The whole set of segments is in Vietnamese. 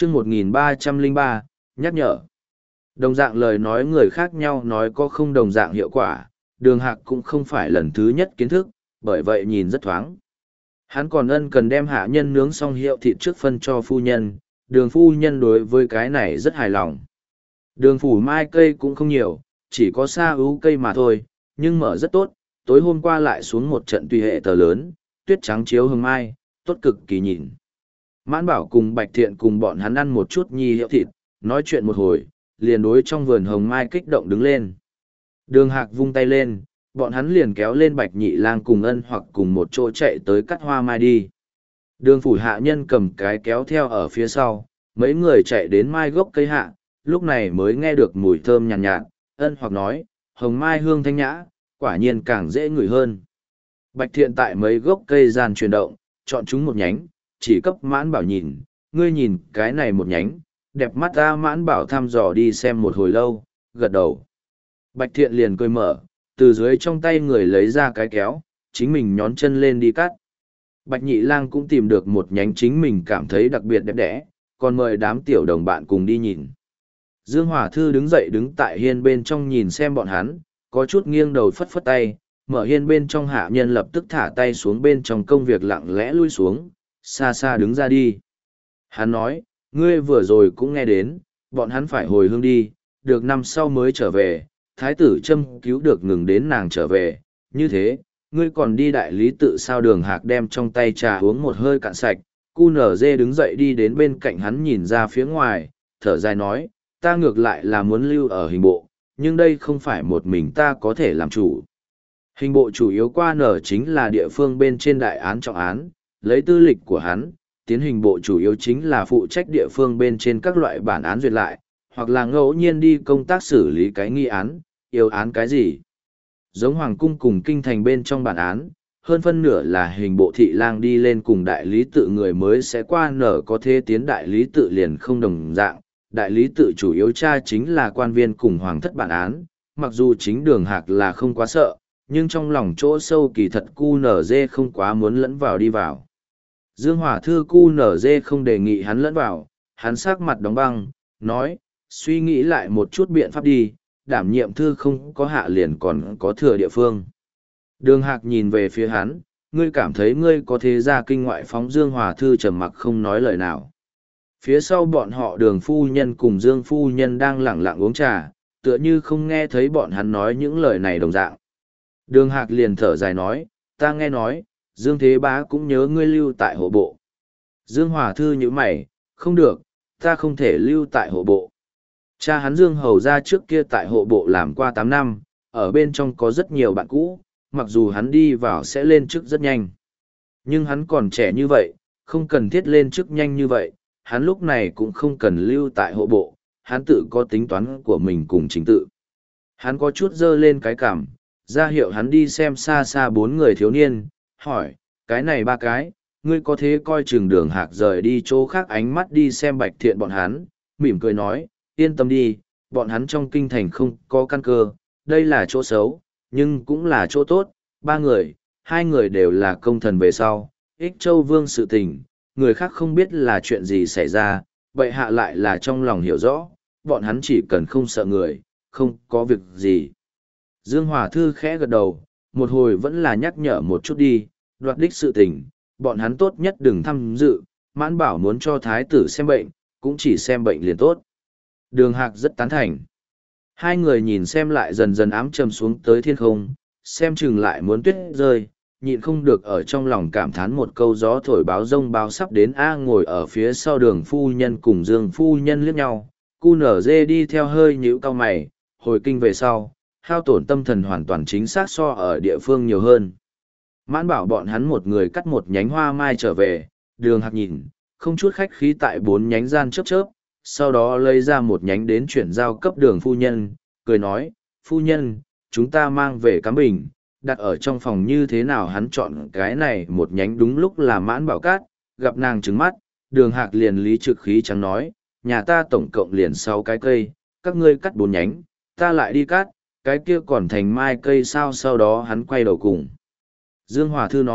chương 1303, nhắc nhở. Đồng dạng lời nói người khác nhau nói có không đồng dạng hiệu quả, Đường Hạc cũng không phải lần thứ nhất kiến thức, bởi vậy nhìn rất thoáng. Hắn còn ân cần đem hạ nhân nướng xong hiệu thịt trước phân cho phu nhân, Đường phu nhân đối với cái này rất hài lòng. Đường phủ mai cây cũng không nhiều, chỉ có sa ưu cây mà thôi, nhưng mở rất tốt, tối hôm qua lại xuống một trận tùy hệ tờ lớn, tuyết trắng chiếu hương mai, tốt cực kỳ nhìn. Mãn Bảo cùng Bạch Thiện cùng bọn hắn ăn một chút nhi hiệu thịt, nói chuyện một hồi, liền đối trong vườn hồng mai kích động đứng lên. Đường Hạc vung tay lên, bọn hắn liền kéo lên Bạch Nhị Lang cùng Ân Hoặc cùng một chỗ chạy tới cắt hoa mai đi. Đường phủ hạ nhân cầm cái kéo theo ở phía sau, mấy người chạy đến mai gốc cây hạ, lúc này mới nghe được mùi thơm nhàn nhạt, Ân Hoặc nói, hồng mai hương thanh nhã, quả nhiên càng dễ ngửi hơn. Bạch Thiện tại mấy gốc cây gian chuyển động, chọn chúng một nhánh, chỉ cấp Mãn Bảo nhìn, ngươi nhìn cái này một nhánh, đẹp mắt ta. Mãn Bảo thăm dò đi xem một hồi lâu, gật đầu. Bạch Thiện liền cười mở, từ dưới trong tay người lấy ra cái kéo, chính mình nhón chân lên đi cắt. Bạch Nhị Lang cũng tìm được một nhánh chính mình cảm thấy đặc biệt đẹp đẽ, còn mời đám tiểu đồng bạn cùng đi nhìn. Dương Hòa Thư đứng dậy đứng tại hiên bên trong nhìn xem bọn hắn, có chút nghiêng đầu phất phất tay, mở hiên bên trong hạ nhân lập tức thả tay xuống bên trong công việc lặng lẽ lui xuống, xa xa đứng ra đi. Hắn nói, ngươi vừa rồi cũng nghe đến, bọn hắn phải hồi hương đi, được năm sau mới trở về, thái tử châm cứu được ngừng đến nàng trở về, như thế, ngươi còn đi đại lý tự. Sao? Đường Hạc đem trong tay trà uống một hơi cạn sạch, cu nở dê đứng dậy đi đến bên cạnh hắn nhìn ra phía ngoài, thở dài nói, ta ngược lại là muốn lưu ở hình bộ, nhưng đây không phải một mình ta có thể làm chủ. Hình bộ chủ yếu qua nở chính là địa phương bên trên đại án trọng án, lấy tư lịch của hắn, tiến hình bộ chủ yếu chính là phụ trách địa phương bên trên các loại bản án duyệt lại, hoặc là ngẫu nhiên đi công tác xử lý cái nghi án, yêu án cái gì. Giống Hoàng cung cùng kinh thành bên trong bản án, hơn phân nửa là hình bộ thị lang đi lên cùng đại lý tự người mới sẽ qua nở, có thế tiến đại lý tự liền không đồng dạng. Đại lý tự chủ yếu tra chính là quan viên cùng hoàng thất bản án, mặc dù chính Đường Hạc là không quá sợ, nhưng trong lòng chỗ sâu kỳ thật cu nở dê không quá muốn lẫn vào đi vào. Dương Hòa Thư cu nở dê không đề nghị hắn lẫn vào, hắn sắc mặt đóng băng, nói, suy nghĩ lại một chút biện pháp đi, đảm nhiệm thư không có hạ liền còn có thừa địa phương. Đường Hạc nhìn về phía hắn, ngươi cảm thấy ngươi có thế ra kinh ngoại phóng. Dương Hòa Thư trầm mặc không nói lời nào. Phía sau bọn họ Đường phu nhân cùng Dương phu nhân đang lẳng lặng uống trà, tựa như không nghe thấy bọn hắn nói những lời này đồng dạng. Đường Hạc liền thở dài nói, ta nghe nói, Dương Thế Bá cũng nhớ ngươi lưu tại hộ bộ. Dương Hòa Thư nhíu mày, không được, ta không thể lưu tại hộ bộ. Cha hắn Dương Hầu ra trước kia tại hộ bộ làm qua 8 năm, ở bên trong có rất nhiều bạn cũ, mặc dù hắn đi vào sẽ lên chức rất nhanh. Nhưng hắn còn trẻ như vậy, không cần thiết lên chức nhanh như vậy, hắn lúc này cũng không cần lưu tại hộ bộ, hắn tự có tính toán của mình cùng chính tự. Hắn có chút dơ lên cái cảm, ra hiệu hắn đi xem xa xa 4 người thiếu niên, hỏi, cái này 3 cái, ngươi có thế coi chừng Đường Hạc rời đi chỗ khác ánh mắt đi xem Bạch Thiện bọn hắn, mỉm cười nói, yên tâm đi, bọn hắn trong kinh thành không có căn cơ, đây là chỗ xấu, nhưng cũng là chỗ tốt. 3 người, 2 người đều là công thần về sau, Ích Châu Vương sự tình, người khác không biết là chuyện gì xảy ra, bệ hạ lại là trong lòng hiểu rõ, bọn hắn chỉ cần không sợ người, không có việc gì. Dương Hòa Thư khẽ gật đầu, một hồi vẫn là nhắc nhở một chút đi, đoạt đích sự tình, bọn hắn tốt nhất đừng tham dự. Mãn Bảo muốn cho thái tử xem bệnh, cũng chỉ xem bệnh liền tốt. Đường Hạc rất tán thành. 2 người nhìn xem lại dần dần ám trầm xuống tới thiên không, xem chừng lại muốn tuyết rơi, nhịn không được ở trong lòng cảm thán một câu gió thổi báo rông báo sắp đến. Ngồi ở phía sau Đường phu nhân cùng Dương phu nhân liếc nhau, cu nở dê đi theo hơi nhíu cau mày, hồi kinh về sau, hao tổn tâm thần hoàn toàn chính xác so ở địa phương nhiều hơn. Mãn Bảo bọn hắn một người cắt một nhánh hoa mai trở về, Đường Hạc nhìn, không chút khách khí tại 4 nhánh gian chớp chớp, sau đó lấy ra một nhánh đến chuyển giao cấp Đường phu nhân, cười nói, phu nhân, chúng ta mang về cắm bình, đặt ở trong phòng như thế nào? Hắn chọn cái này một nhánh đúng lúc là Mãn Bảo cát, gặp nàng trứng mắt, Đường Hạc liền lý trực khí trắng nói, nhà ta tổng cộng liền 6 cái cây, các ngươi cắt 4 nhánh, ta lại đi cắt, cái kia còn thành mai cây sao? Sau đó hắn quay đầu cùng Dương Hòa Thư nói,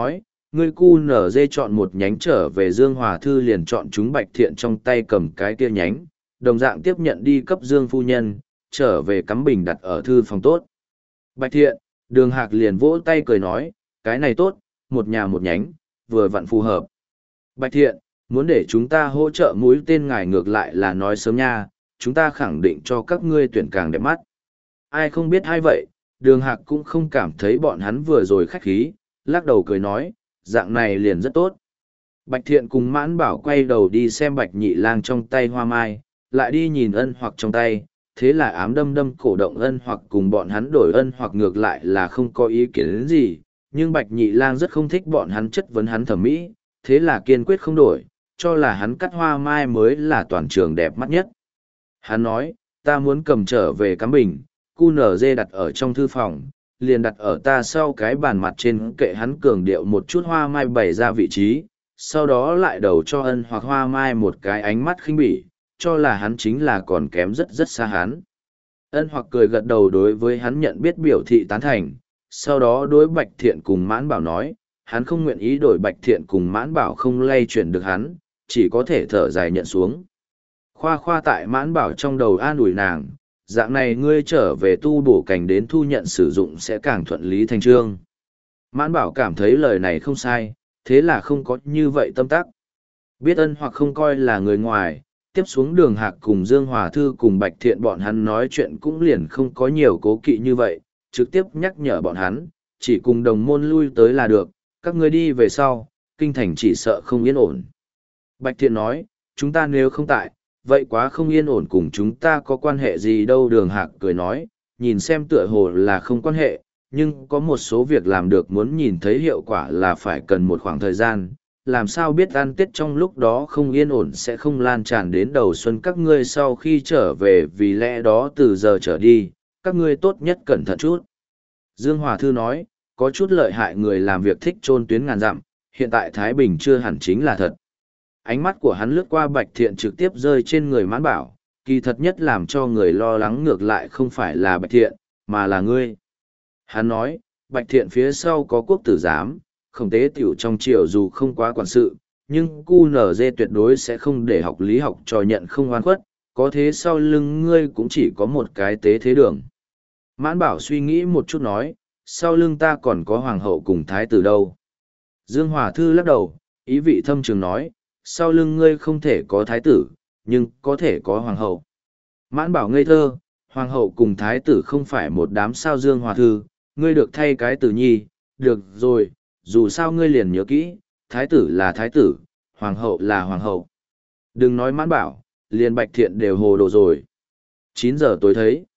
ngươi cu nở dê chọn một nhánh trở về Dương Hòa Thư liền chọn chúng Bạch Thiện trong tay cầm cái kia nhánh, đồng dạng tiếp nhận đi cấp Dương phu nhân, trở về cắm bình đặt ở thư phòng tốt. Bạch Thiện, Đường Hạc liền vỗ tay cười nói, cái này tốt, một nhà một nhánh, vừa vặn phù hợp. Bạch Thiện, muốn để chúng ta hỗ trợ mũi tên ngài ngược lại là nói sớm nha, chúng ta khẳng định cho các ngươi tuyển càng đẹp mắt. Ai không biết hay vậy, Đường Hạc cũng không cảm thấy bọn hắn vừa rồi khách khí, lắc đầu cười nói, dạng này liền rất tốt. Bạch Thiện cùng Mãn Bảo quay đầu đi xem Bạch Nhị Lang trong tay hoa mai, lại đi nhìn Ân Hoặc trong tay, thế là ám đâm đâm cổ động Ân Hoặc cùng bọn hắn đổi Ân Hoặc ngược lại là không có ý kiến gì, nhưng Bạch Nhị Lang rất không thích bọn hắn chất vấn hắn thẩm mỹ, thế là kiên quyết không đổi, cho là hắn cắt hoa mai mới là toàn trường đẹp mắt nhất. Hắn nói, ta muốn cầm trở về cắm bình, cu nở dê đặt ở trong thư phòng, liền đặt ở ta sau cái bàn mặt trên kệ hắn cường điệu một chút hoa mai bày ra vị trí, sau đó lại đầu cho Ân Hoặc hoa mai một cái ánh mắt khinh bỉ, cho là hắn chính là còn kém rất rất xa hắn. Ân Hoặc cười gật đầu đối với hắn nhận biết biểu thị tán thành, sau đó đối Bạch Thiện cùng Mãn Bảo nói, hắn không nguyện ý đổi Bạch Thiện cùng Mãn Bảo không lay chuyển được hắn, chỉ có thể thở dài nhận xuống. Khoa khoa tại Mãn Bảo trong đầu an ủi nàng, dạng này ngươi trở về tu bổ cảnh đến thu nhận sử dụng sẽ càng thuận lý thành trương. Mãn Bảo cảm thấy lời này không sai, thế là không có như vậy tâm tắc. Biết Ân Hoặc không coi là người ngoài, tiếp xuống Đường Hạc cùng Dương Hòa Thư cùng Bạch Thiện bọn hắn nói chuyện cũng liền không có nhiều cố kỵ như vậy, trực tiếp nhắc nhở bọn hắn, chỉ cùng đồng môn lui tới là được, các ngươi đi về sau, kinh thành chỉ sợ không yên ổn. Bạch Thiện nói, chúng ta nếu không tại, vậy quá không yên ổn cùng chúng ta có quan hệ gì đâu. Đường Hạc cười nói, nhìn xem tựa hồ là không quan hệ, nhưng có một số việc làm được muốn nhìn thấy hiệu quả là phải cần một khoảng thời gian. Làm sao biết ăn Tết trong lúc đó không yên ổn sẽ không lan tràn đến đầu xuân các ngươi sau khi trở về, vì lẽ đó từ giờ trở đi, các ngươi tốt nhất cẩn thận chút. Dương Hòa Thư nói, có chút lợi hại người làm việc thích chôn tuyến ngàn dặm, hiện tại Thái Bình chưa hẳn chính là thật. Ánh mắt của hắn lướt qua Bạch Thiện trực tiếp rơi trên người Mãn Bảo, kỳ thật nhất làm cho người lo lắng ngược lại không phải là Bạch Thiện, mà là ngươi. Hắn nói, Bạch Thiện phía sau có quốc tử giám, Khổng Tế Tiểu trong triều dù không quá quản sự, nhưng cu nở dê tuyệt đối sẽ không để học lý học trò nhận không oan khuất, có thế sau lưng ngươi cũng chỉ có một cái tế thế đường. Mãn Bảo suy nghĩ một chút nói, sau lưng ta còn có hoàng hậu cùng thái tử đâu. Dương Hòa Thư lắc đầu, ý vị thâm trường nói, sau lưng ngươi không thể có thái tử, nhưng có thể có hoàng hậu. Mãn Bảo ngây thơ, hoàng hậu cùng thái tử không phải một đám sao. Dương Hòa Thư, ngươi được thay cái tử nhi, được rồi, dù sao ngươi liền nhớ kỹ, thái tử là thái tử, hoàng hậu là hoàng hậu. Đừng nói Mãn Bảo, liền Bạch Thiện đều hồ đồ rồi. 9 giờ tối thấy.